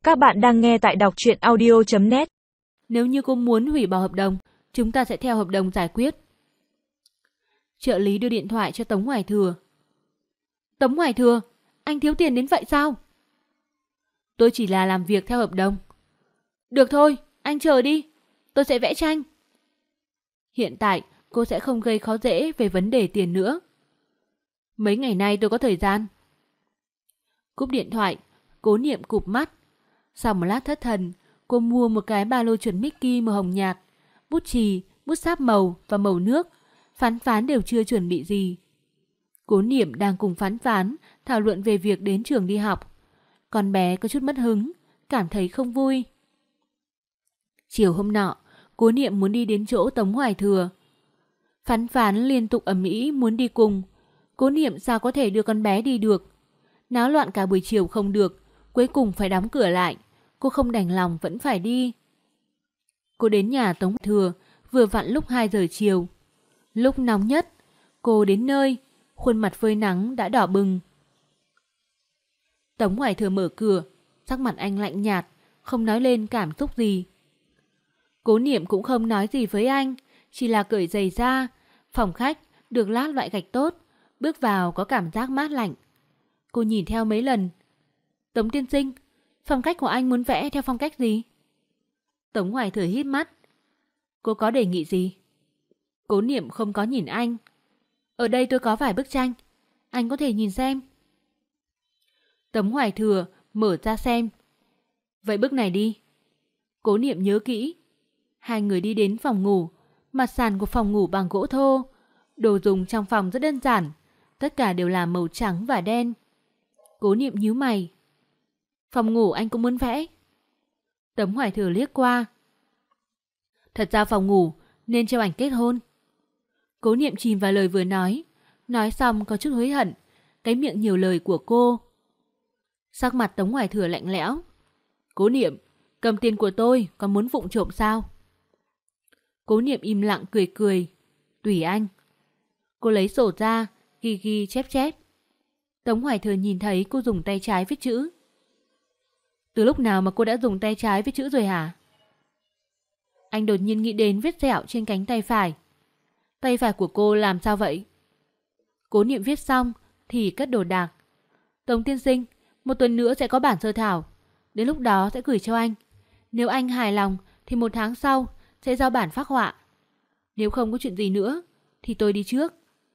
Các bạn đang nghe tại đọc truyện audio.net. Nếu như cô muốn hủy bỏ hợp đồng, chúng ta sẽ theo hợp đồng giải quyết. Trợ lý đưa điện thoại cho Tống Hoài Thừa. Tống Hoài Thừa, anh thiếu tiền đến vậy sao? Tôi chỉ là làm việc theo hợp đồng. Được thôi, anh chờ đi, tôi sẽ vẽ tranh. Hiện tại cô sẽ không gây khó dễ về vấn đề tiền nữa. Mấy ngày nay tôi có thời gian. Cúp điện thoại, Cố Niệm cụp mắt. Sau một lát thất thần, cô mua một cái ba lô chuẩn Mickey màu hồng nhạt, bút chì, bút sáp màu và màu nước. Phán Phán đều chưa chuẩn bị gì. Cố Niệm đang cùng Phán Phán thảo luận về việc đến trường đi học. Con bé có chút mất hứng, cảm thấy không vui. Chiều hôm nọ, Cố Niệm muốn đi đến chỗ Tống Hoài Thừa. Phán Phán liên tục ầm ĩ muốn đi cùng. Cố Niệm sao có thể đưa con bé đi được? Náo loạn cả buổi chiều không được, cuối cùng phải đóng cửa lại. Cô không đành lòng vẫn phải đi. Cô đến nhà Tống Hoài Thừa vừa vặn lúc 2 giờ chiều. Lúc nóng nhất, cô đến nơi, khuôn mặt phơi nắng đã đỏ bừng. Tống Hoài Thừa mở cửa, sắc mặt anh lạnh nhạt, không nói lên cảm xúc gì. Cố Niệm cũng không nói gì với anh, chỉ là cởi giày ra. Phòng khách được lát loại gạch tốt, bước vào có cảm giác mát lạnh. Cô nhìn theo mấy lần. Tống tiên sinh, phong cách của anh muốn vẽ theo phong cách gì? Tống Hoài Thừa hít mắt. Cô có đề nghị gì? Cố Niệm không có nhìn anh. Ở đây tôi có vài bức tranh, anh có thể nhìn xem. Tống Hoài Thừa mở ra xem. Vậy bức này đi. Cố Niệm nhớ kỹ. Hai người đi đến phòng ngủ. Mặt sàn của phòng ngủ bằng gỗ thô. Đồ dùng trong phòng rất đơn giản, tất cả đều là màu trắng và đen. Cố Niệm nhíu mày. Phòng ngủ anh cũng muốn vẽ? Tống Hoài Thừa liếc qua. Thật ra phòng ngủ nên treo ảnh kết hôn. Cố Niệm chìm vào lời vừa nói xong có chút hối hận cái miệng nhiều lời của cô. Sắc mặt Tống Hoài Thừa lạnh lẽo. Cố Niệm, cầm tiền của tôi còn muốn vụng trộm sao? Cố Niệm im lặng cười cười. Tùy anh. Cô lấy sổ ra, ghi chép chép. Tống Hoài Thừa nhìn thấy cô dùng tay trái viết chữ. Từ lúc nào mà cô đã dùng tay trái viết chữ rồi hả? Anh đột nhiên nghĩ đến vết sẹo trên cánh tay phải. Tay phải của cô làm sao vậy? Cố Niệm viết xong thì cất đồ đạc. Tống tiên sinh, một tuần nữa sẽ có bản sơ thảo. Đến lúc đó sẽ gửi cho anh. Nếu anh hài lòng thì 1 tháng sau sẽ giao bản phác họa. Nếu không có chuyện gì nữa thì tôi đi trước.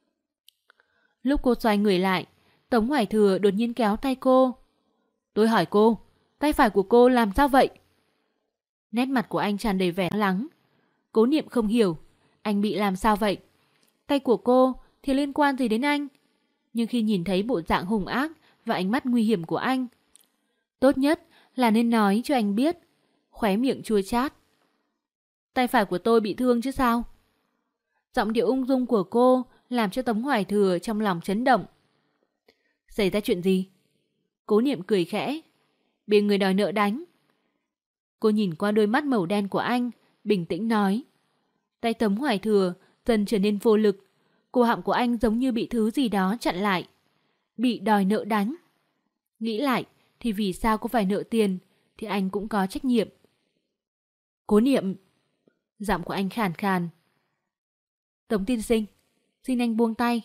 Lúc cô xoay người lại, Tống Hoài Thừa đột nhiên kéo tay cô. Tôi hỏi cô, tay phải của cô làm sao vậy? Nét mặt của anh tràn đầy vẻ lo lắng. Cố Niệm không hiểu, anh bị làm sao vậy? Tay của cô thì liên quan gì đến anh? Nhưng khi nhìn thấy bộ dạng hung ác và ánh mắt nguy hiểm của anh, tốt nhất là nên nói cho anh biết. Khóe miệng chua chát. Tay phải của tôi bị thương chứ sao? Giọng điệu ung dung của cô làm cho Tống Hoài Thừa trong lòng chấn động. Xảy ra chuyện gì? Cố Niệm cười khẽ. Bị người đòi nợ đánh. Cô nhìn qua đôi mắt màu đen của anh, bình tĩnh nói. Tay Tống Hoài Thừa dần trở nên vô lực. Cổ họng của anh giống như bị thứ gì đó chặn lại. Bị đòi nợ đánh. Nghĩ lại thì vì sao cô phải nợ tiền thì anh cũng có trách nhiệm. Cố Niệm. Giọng của anh khàn khàn. Tống tiên sinh, xin anh buông tay.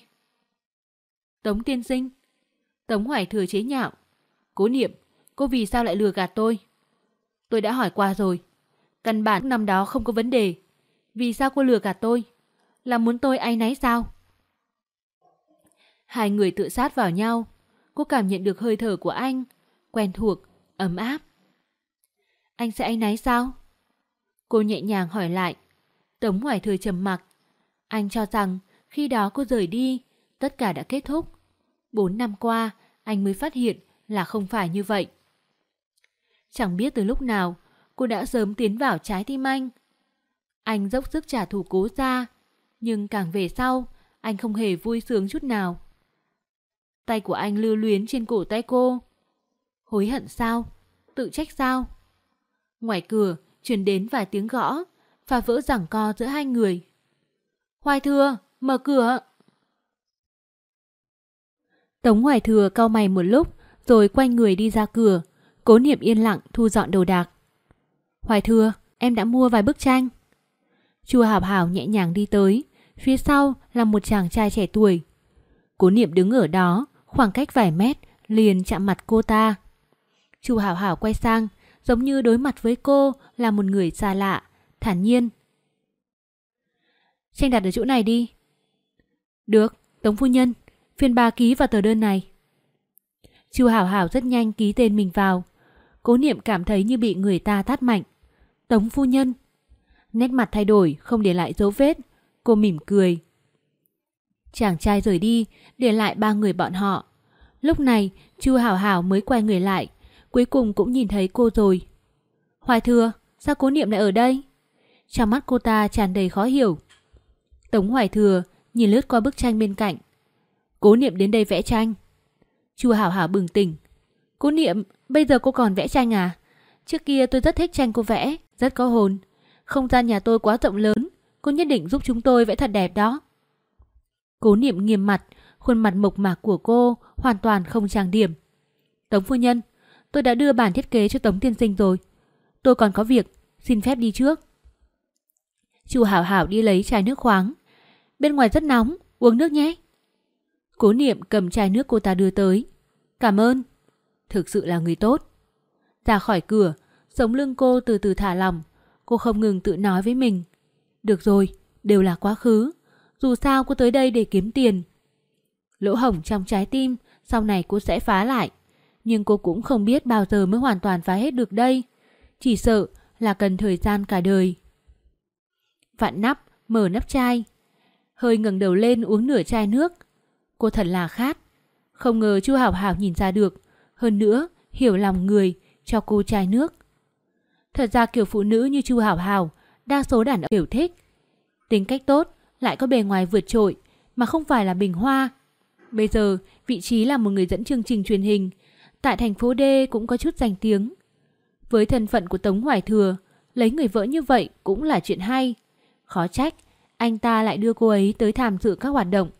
Tống tiên sinh. Tống Hoài Thừa chế nhạo. Cố Niệm, cô vì sao lại lừa gạt tôi? Tôi đã hỏi qua rồi. Căn bản năm đó không có vấn đề. Vì sao cô lừa gạt tôi? Là muốn tôi áy náy sao? Hai người tựa sát vào nhau. Cô cảm nhận được hơi thở của anh. Quen thuộc, ấm áp. Anh sẽ áy náy sao? Cô nhẹ nhàng hỏi lại. Tống Hoài Thừa trầm mặc. Anh cho rằng khi đó cô rời đi, tất cả đã kết thúc. 4 năm qua, anh mới phát hiện là không phải như vậy. Chẳng biết từ lúc nào, cô đã sớm tiến vào trái tim anh. Anh dốc sức trả thù Cố gia, nhưng càng về sau, anh không hề vui sướng chút nào. Tay của anh lưu luyến trên cổ tay cô. Hối hận sao? Tự trách sao? Ngoài cửa truyền đến vài tiếng gõ, phá vỡ giằng co giữa hai người. Hoài Thừa, mở cửa. Tống Hoài Thừa cau mày một lúc rồi quay người đi ra cửa. Cố Niệm yên lặng thu dọn đồ đạc. Hoài Thừa, em đã mua vài bức tranh. Chu Hảo Hảo nhẹ nhàng đi tới, phía sau là một chàng trai trẻ tuổi. Cố Niệm đứng ở đó, khoảng cách vài mét, liền chạm mặt cô ta. Chu Hảo Hảo quay sang, giống như đối mặt với cô là một người xa lạ, thản nhiên. Tranh đặt ở chỗ này đi. Được, Tống phu nhân, phiền bà ký vào tờ đơn này. Chu Hảo Hảo rất nhanh ký tên mình vào. Cố Niệm cảm thấy như bị người ta tát mạnh. Tống phu nhân. Nét mặt thay đổi, không để lại dấu vết. Cô mỉm cười. Chàng trai rời đi, để lại ba người bọn họ. Lúc này, Chu Hảo Hảo mới quay người lại, cuối cùng cũng nhìn thấy cô rồi. Hoài Thừa, sao Cố Niệm lại ở đây? Trong mắt cô ta tràn đầy khó hiểu. Tống Hoài Thừa nhìn lướt qua bức tranh bên cạnh. Cố Niệm đến đây vẽ tranh. Chu Hảo Hảo bừng tỉnh. Cố Niệm, bây giờ cô còn vẽ tranh à? Trước kia tôi rất thích tranh cô vẽ, rất có hồn. Không gian nhà tôi quá rộng lớn, cô nhất định giúp chúng tôi vẽ thật đẹp đó. Cố Niệm nghiêm mặt, khuôn mặt mộc mạc của cô hoàn toàn không trang điểm. Tống phu nhân, tôi đã đưa bản thiết kế cho Tống tiên sinh rồi. Tôi còn có việc, xin phép đi trước. Chu Hảo Hảo đi lấy chai nước khoáng. Bên ngoài rất nóng, uống nước nhé. Cố Niệm cầm chai nước cô ta đưa tới. Cảm ơn. Thực sự là người tốt. Ra khỏi cửa, sống lưng cô từ từ thả lỏng. Cô không ngừng tự nói với mình. Được rồi, đều là quá khứ. Dù sao cô tới đây để kiếm tiền. Lỗ hổng trong trái tim sau này cô sẽ phá lại. Nhưng cô cũng không biết bao giờ mới hoàn toàn phá hết được đây. Chỉ sợ là cần thời gian cả đời. Vặn nắp, mở nắp chai. Hơi ngẩng đầu lên uống nửa chai nước. Cô thật là khát. Không ngờ Chu Hảo Hảo nhìn ra được. Hơn nữa, hiểu lòng người, cho cô chai nước. Thật ra kiểu phụ nữ như Chu Hảo Hảo, đa số đàn ông đều thích. Tính cách tốt, lại có bề ngoài vượt trội, mà không phải là bình hoa. Bây giờ, vị trí là một người dẫn chương trình truyền hình. Tại thành phố D cũng có chút danh tiếng. Với thân phận của Tống Hoài Thừa, lấy người vợ như vậy cũng là chuyện hay. Khó trách, anh ta lại đưa cô ấy tới tham dự các hoạt động.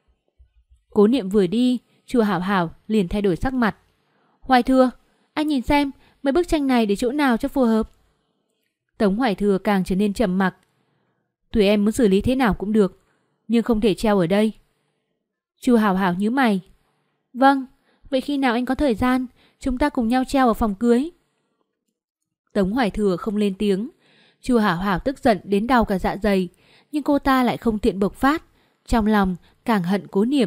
Cố Niệm vừa đi, Chu Hảo Hảo liền thay đổi sắc mặt. Hoài Thừa, anh nhìn xem mấy bức tranh này để chỗ nào cho phù hợp. Tống Hoài Thừa càng trở nên trầm mặc. Tùy em muốn xử lý thế nào cũng được, nhưng không thể treo ở đây. Chu Hảo Hảo nhíu mày. Vâng, vậy khi nào anh có thời gian, chúng ta cùng nhau treo ở phòng cưới. Tống Hoài Thừa không lên tiếng. Chu Hảo Hảo tức giận đến đau cả dạ dày, nhưng cô ta lại không tiện bộc phát, trong lòng càng hận Cố Niệm.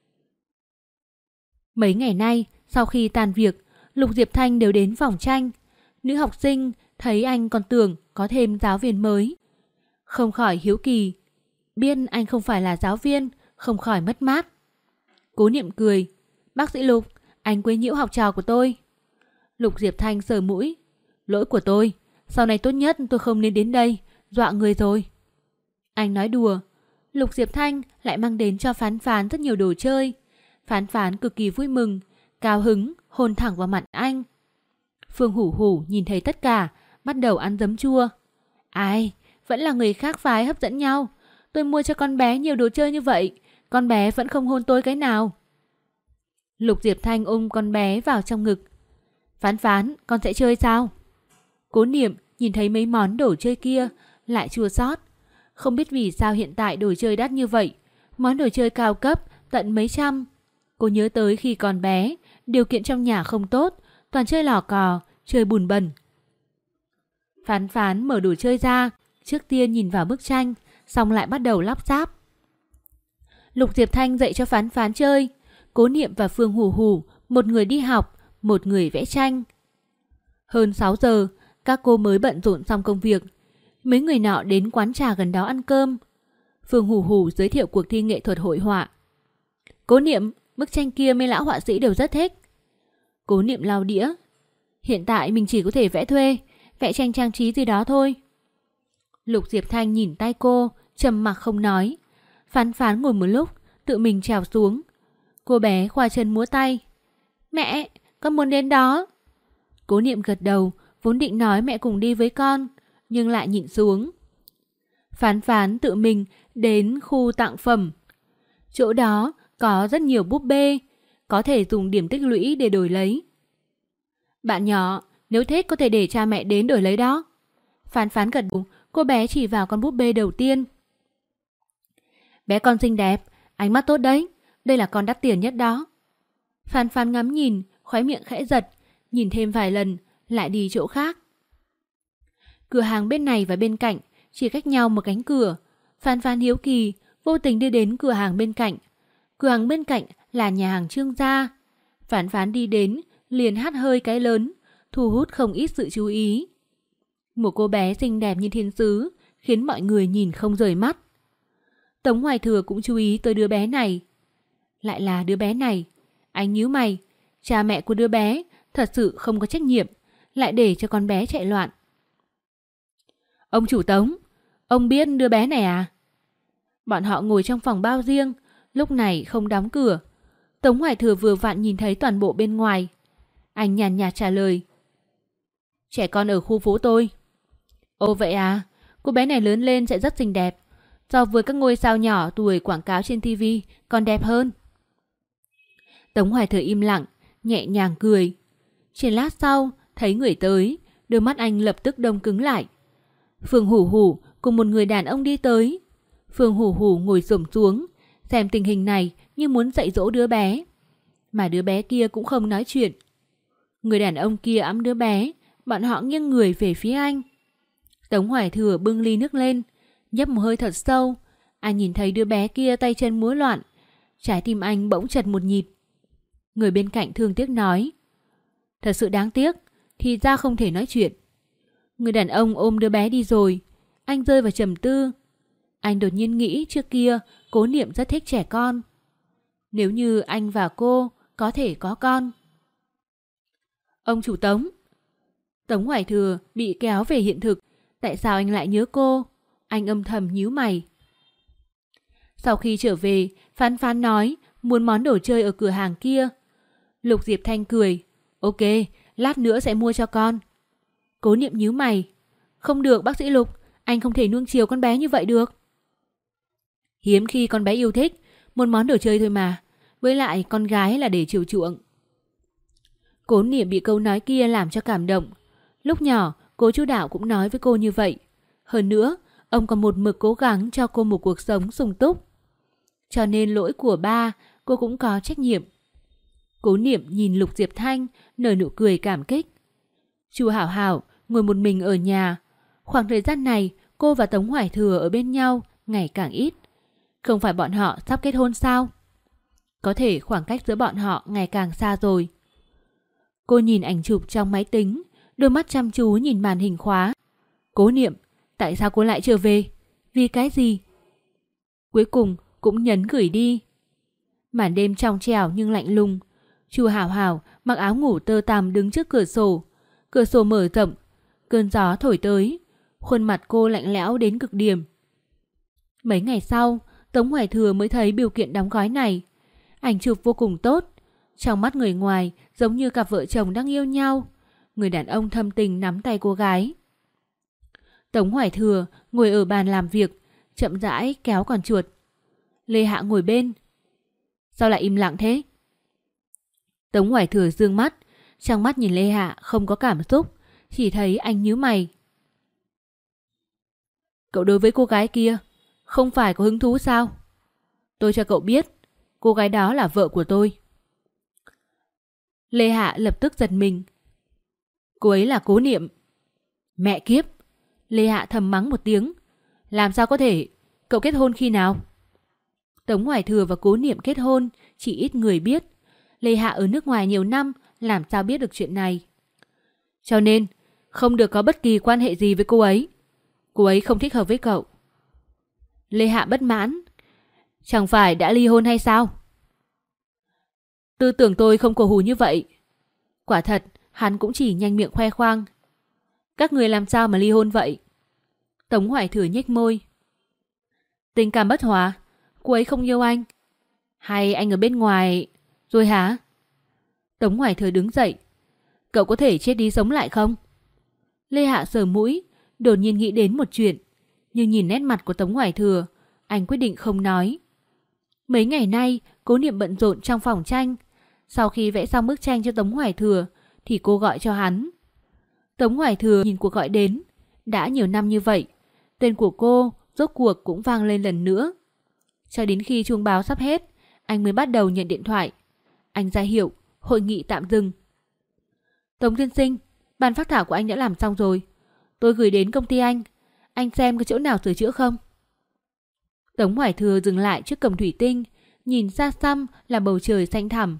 Mấy ngày nay, sau khi tan việc, Lục Diệp Thanh đều đến phòng tranh. Nữ học sinh thấy anh còn tưởng có thêm giáo viên mới. Không khỏi hiếu kỳ. Biết anh không phải là giáo viên, không khỏi mất mát. Cố Niệm cười. Bác sĩ Lục, anh quấy nhiễu học trò của tôi. Lục Diệp Thanh sờ mũi. Lỗi của tôi, sau này tốt nhất tôi không nên đến đây, dọa người rồi. Anh nói đùa. Lục Diệp Thanh lại mang đến cho Phán Phán rất nhiều đồ chơi. Phán Phán cực kỳ vui mừng, cao hứng, hôn thẳng vào mặt anh. Phương Hủ Hủ nhìn thấy tất cả, bắt đầu ăn giấm chua. Ai, vẫn là người khác phái hấp dẫn nhau. Tôi mua cho con bé nhiều đồ chơi như vậy, con bé vẫn không hôn tôi cái nào. Lục Diệp Thanh ôm con bé vào trong ngực. Phán Phán, con sẽ chơi sao? Cố Niệm nhìn thấy mấy món đồ chơi kia, lại chua xót. Không biết vì sao hiện tại đồ chơi đắt như vậy, món đồ chơi cao cấp tận mấy trăm. Cô nhớ tới khi còn bé, điều kiện trong nhà không tốt, toàn chơi lò cò, chơi bùn bẩn. Phán Phán mở đồ chơi ra, trước tiên nhìn vào bức tranh, xong lại bắt đầu lắp ráp. Lục Diệp Thanh dạy cho Phán Phán chơi. Cố Niệm và Phương Hủ Hủ, một người đi học, một người vẽ tranh. Hơn 6 giờ, các cô mới bận rộn xong công việc. Mấy người nọ đến quán trà gần đó ăn cơm. Phương Hủ Hủ giới thiệu cuộc thi nghệ thuật hội họa. Cố Niệm, bức tranh kia mấy lão họa sĩ đều rất thích. Cố Niệm lau đĩa. Hiện tại mình chỉ có thể vẽ thuê, vẽ tranh trang trí gì đó thôi. Lục Diệp Thanh nhìn tay cô, trầm mặc không nói. Phán Phán ngồi một lúc, tự mình trèo xuống. Cô bé khoa chân múa tay. Mẹ, con muốn đến đó. Cố Niệm gật đầu, vốn định nói mẹ cùng đi với con, nhưng lại nhịn xuống. Phán Phán tự mình đến khu tặng phẩm. Chỗ đó có rất nhiều búp bê, có thể dùng điểm tích lũy để đổi lấy. Bạn nhỏ, nếu thích có thể để cha mẹ đến đổi lấy đó. Phán Phán gật đầu, cô bé chỉ vào con búp bê đầu tiên. Bé con xinh đẹp, ánh mắt tốt đấy, đây là con đắt tiền nhất đó. Phán Phán ngắm nhìn, khóe miệng khẽ giật, nhìn thêm vài lần, lại đi chỗ khác. Cửa hàng bên này và bên cạnh chỉ cách nhau một cánh cửa. Phán Phán hiếu kỳ, vô tình đi đến cửa hàng bên cạnh. Cửa hàng bên cạnh là nhà hàng Trương gia. Phán Phán đi đến, liền hắt hơi cái lớn, thu hút không ít sự chú ý. Một cô bé xinh đẹp như thiên sứ, khiến mọi người nhìn không rời mắt. Tống Hoài Thừa cũng chú ý tới đứa bé này. Lại là đứa bé này. Anh nhíu mày, cha mẹ của đứa bé thật sự không có trách nhiệm, lại để cho con bé chạy loạn. Ông chủ Tống, ông biết đứa bé này à? Bọn họ ngồi trong phòng bao riêng, lúc này không đóng cửa. Tống Hoài Thừa vừa vặn nhìn thấy toàn bộ bên ngoài. Anh nhàn nhạt trả lời. Trẻ con ở khu phố tôi. Ồ vậy à, cô bé này lớn lên sẽ rất xinh đẹp. So với các ngôi sao nhỏ tuổi quảng cáo trên TV còn đẹp hơn. Tống Hoài Thừa im lặng, nhẹ nhàng cười. Chỉ lát sau, thấy người tới, đôi mắt anh lập tức đông cứng lại. Phương Hủ Hủ cùng một người đàn ông đi tới. Phương Hủ Hủ ngồi xổm xuống, xem tình hình này như muốn dạy dỗ đứa bé. Mà đứa bé kia cũng không nói chuyện. Người đàn ông kia ẵm đứa bé, bọn họ nghiêng người về phía anh. Tống Hoài Thừa bưng ly nước lên, nhấp một hơi thật sâu. Anh nhìn thấy đứa bé kia tay chân múa loạn, trái tim anh bỗng chật một nhịp. Người bên cạnh thương tiếc nói. Thật sự đáng tiếc, thì ra không thể nói chuyện. Người đàn ông ôm đứa bé đi rồi. Anh rơi vào trầm tư. Anh đột nhiên nghĩ trước kia Cố Niệm rất thích trẻ con. Nếu như anh và cô có thể có con. Ông chủ Tống. Tống Hoài Thừa bị kéo về hiện thực. Tại sao anh lại nhớ cô? Anh âm thầm nhíu mày. Sau khi trở về, Phán Phán nói muốn món đồ chơi ở cửa hàng kia. Lục Diệp Thanh cười. Ok, lát nữa sẽ mua cho con. Cố Niệm nhíu mày. Không được bác sĩ Lục, anh không thể nuông chiều con bé như vậy được. Hiếm khi con bé yêu thích, một món đồ chơi thôi mà. Với lại con gái là để chiều chuộng. Cố Niệm bị câu nói kia làm cho cảm động. Lúc nhỏ, Cố Chu Đạo cũng nói với cô như vậy. Hơn nữa, ông còn một mực cố gắng cho cô một cuộc sống sung túc. Cho nên lỗi của ba, cô cũng có trách nhiệm. Cố Niệm nhìn Lục Diệp Thanh, nở nụ cười cảm kích. Chu Hảo Hảo ngồi một mình ở nhà. Khoảng thời gian này, cô và Tống Hoài Thừa ở bên nhau ngày càng ít. Không phải bọn họ sắp kết hôn sao? Có thể khoảng cách giữa bọn họ ngày càng xa rồi. Cô nhìn ảnh chụp trong máy tính, đôi mắt chăm chú nhìn màn hình khóa. Cố Niệm, tại sao cô lại trở về? Vì cái gì? Cuối cùng cũng nhấn gửi đi. Màn đêm trong trẻo nhưng lạnh lùng. Chu Hảo Hảo mặc áo ngủ tơ tằm đứng trước cửa sổ. Cửa sổ mở rộng, cơn gió thổi tới. Khuôn mặt cô lạnh lẽo đến cực điểm. Mấy ngày sau, Tống Hoài Thừa mới thấy biểu kiện đóng gói này. Ảnh chụp vô cùng tốt. Trong mắt người ngoài giống như cặp vợ chồng đang yêu nhau. Người đàn ông thâm tình nắm tay cô gái. Tống Hoài Thừa ngồi ở bàn làm việc, chậm rãi kéo con chuột. Lê Hạ ngồi bên. Sao lại im lặng thế? Tống Hoài Thừa dương mắt, trong mắt nhìn Lê Hạ không có cảm xúc, chỉ thấy anh nhíu mày. Cậu đối với cô gái kia không phải có hứng thú sao? Tôi cho cậu biết, cô gái đó là vợ của tôi. Lê Hạ lập tức giật mình. Cô ấy là Cố Niệm. Mẹ kiếp! Lê Hạ thầm mắng một tiếng. Làm sao có thể? Cậu kết hôn khi nào? Tống Hoài Thừa và Cố Niệm kết hôn chỉ ít người biết. Lê Hạ ở nước ngoài nhiều năm, làm sao biết được chuyện này? Cho nên không được có bất kỳ quan hệ gì với cô ấy. Cô ấy không thích hợp với cậu. Lê Hạ bất mãn. Chẳng phải đã ly hôn hay sao? Tư tưởng tôi không cổ hủ như vậy. Quả thật, hắn cũng chỉ nhanh miệng khoe khoang. Các người làm sao mà ly hôn vậy? Tống Hoài Thừa nhếch môi. Tình cảm bất hòa. Cô ấy không yêu anh. Hay anh ở bên ngoài rồi hả? Tống Hoài Thừa đứng dậy. Cậu có thể chết đi sống lại không? Lê Hạ sờ mũi, đột nhiên nghĩ đến một chuyện. Nhưng nhìn nét mặt của Tống Hoài Thừa, anh quyết định không nói. Mấy ngày nay, Cố Niệm bận rộn trong phòng tranh. Sau khi vẽ xong bức tranh cho Tống Hoài Thừa, thì cô gọi cho hắn. Tống Hoài Thừa nhìn cuộc gọi đến. Đã nhiều năm như vậy, tên của cô rốt cuộc cũng vang lên lần nữa. Cho đến khi chuông báo sắp hết, anh mới bắt đầu nhận điện thoại. Anh ra hiệu hội nghị tạm dừng. Tống tiên sinh, bản phác thảo của anh đã làm xong rồi. Tôi gửi đến công ty anh xem có chỗ nào sửa chữa không? Tống Hoài Thừa dừng lại trước cổng thủy tinh, nhìn xa xăm là bầu trời xanh thẳm.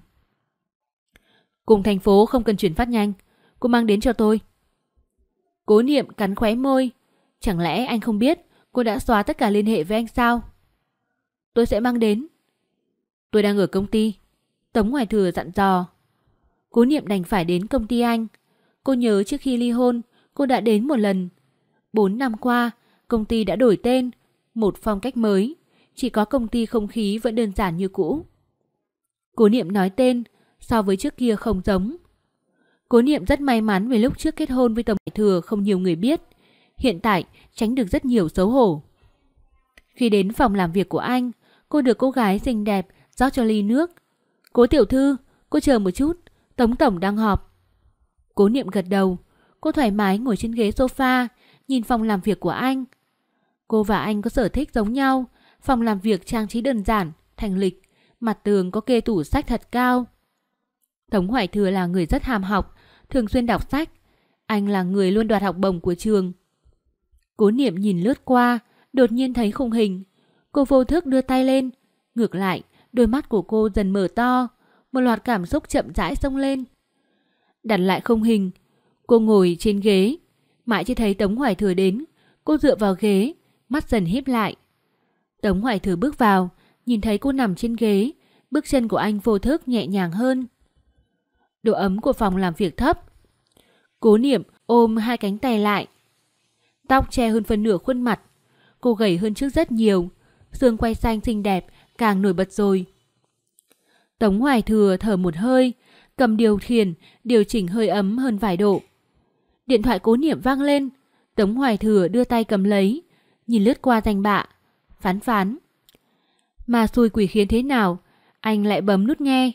Cùng thành phố không cần chuyển phát nhanh, cô mang đến cho tôi. Cố Niệm cắn khóe môi. Chẳng lẽ anh không biết cô đã xóa tất cả liên hệ với anh sao? Tôi sẽ mang đến. Tôi đang ở công ty, Tống Hoài Thừa dặn dò. Cố Niệm đành phải đến công ty anh. Cô nhớ trước khi ly hôn, cô đã đến một lần. 4 năm qua, công ty đã đổi tên, một phong cách mới. Chỉ có công ty không khí vẫn đơn giản như cũ. Cố Niệm nói tên, so với trước kia không giống. Cố Niệm rất may mắn vì lúc trước kết hôn với Tống Hoài Thừa không nhiều người biết. Hiện tại tránh được rất nhiều xấu hổ. Khi đến phòng làm việc của anh, cô được cô gái xinh đẹp rót cho ly nước. Cố tiểu thư, cô chờ một chút, Tống tổng đang họp. Cố Niệm gật đầu. Cô thoải mái ngồi trên ghế sofa, nhìn phòng làm việc của anh. Cô và anh có sở thích giống nhau. Phòng làm việc trang trí đơn giản, thanh lịch, mặt tường có kê tủ sách thật cao. Tống Hoài Thừa là người rất ham học, thường xuyên đọc sách. Anh là người luôn đoạt học bổng của trường. Cố Niệm nhìn lướt qua, đột nhiên thấy khung hình. Cô vô thức đưa tay lên. Ngược lại, đôi mắt của cô dần mở to. Một loạt cảm xúc chậm rãi xông lên. Đặt lại khung hình, cô ngồi trên ghế. Mãi chưa thấy Tống Hoài Thừa đến. Cô dựa vào ghế, mắt dần híp lại. Tống Hoài Thừa bước vào, nhìn thấy cô nằm trên ghế. Bước chân của anh vô thức nhẹ nhàng hơn. Độ ấm của phòng làm việc thấp. Cố Niệm ôm hai cánh tay lại. Tóc che hơn phần nửa khuôn mặt. Cô gầy hơn trước rất nhiều. Xương quai xanh xinh đẹp càng nổi bật rồi. Tống Hoài Thừa thở một hơi, cầm điều khiển, điều chỉnh hơi ấm hơn vài độ. Điện thoại Cố Niệm vang lên. Tống Hoài Thừa đưa tay cầm lấy, nhìn lướt qua danh bạ. Phán phán. Mà xui quỷ khiến thế nào, anh lại bấm nút nghe.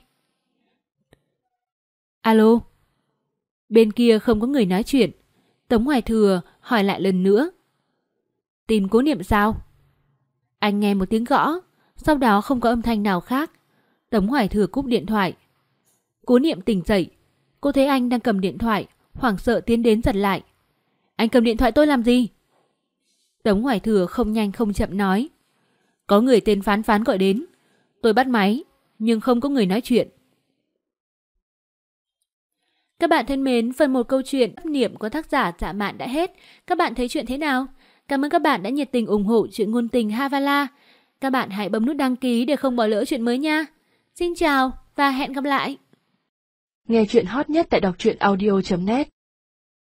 Alo. Bên kia không có người nói chuyện. Tống Hoài Thừa hỏi lại lần nữa. Tìm Cố Niệm sao? Anh nghe một tiếng gõ, sau đó không có âm thanh nào khác. Tống Hoài Thừa cúp điện thoại. Cố Niệm tỉnh dậy. Cô thấy anh đang cầm điện thoại, hoảng sợ tiến đến giật lại. Anh cầm điện thoại tôi làm gì? Tống Hoài Thừa không nhanh không chậm nói. Có người tên Phán Phán gọi đến. Tôi bắt máy, nhưng không có người nói chuyện. Các bạn thân mến, phần 1 câu chuyện Chấp Niệm của tác giả Dạ Mạn đã hết. Các bạn thấy chuyện thế nào? Cảm ơn các bạn đã nhiệt tình ủng hộ chuyện ngôn tình Havala. Các bạn hãy bấm nút đăng ký để không bỏ lỡ chuyện mới nha. Xin chào và hẹn gặp lại. Nghe chuyện hot nhất tại đọc truyện audio.net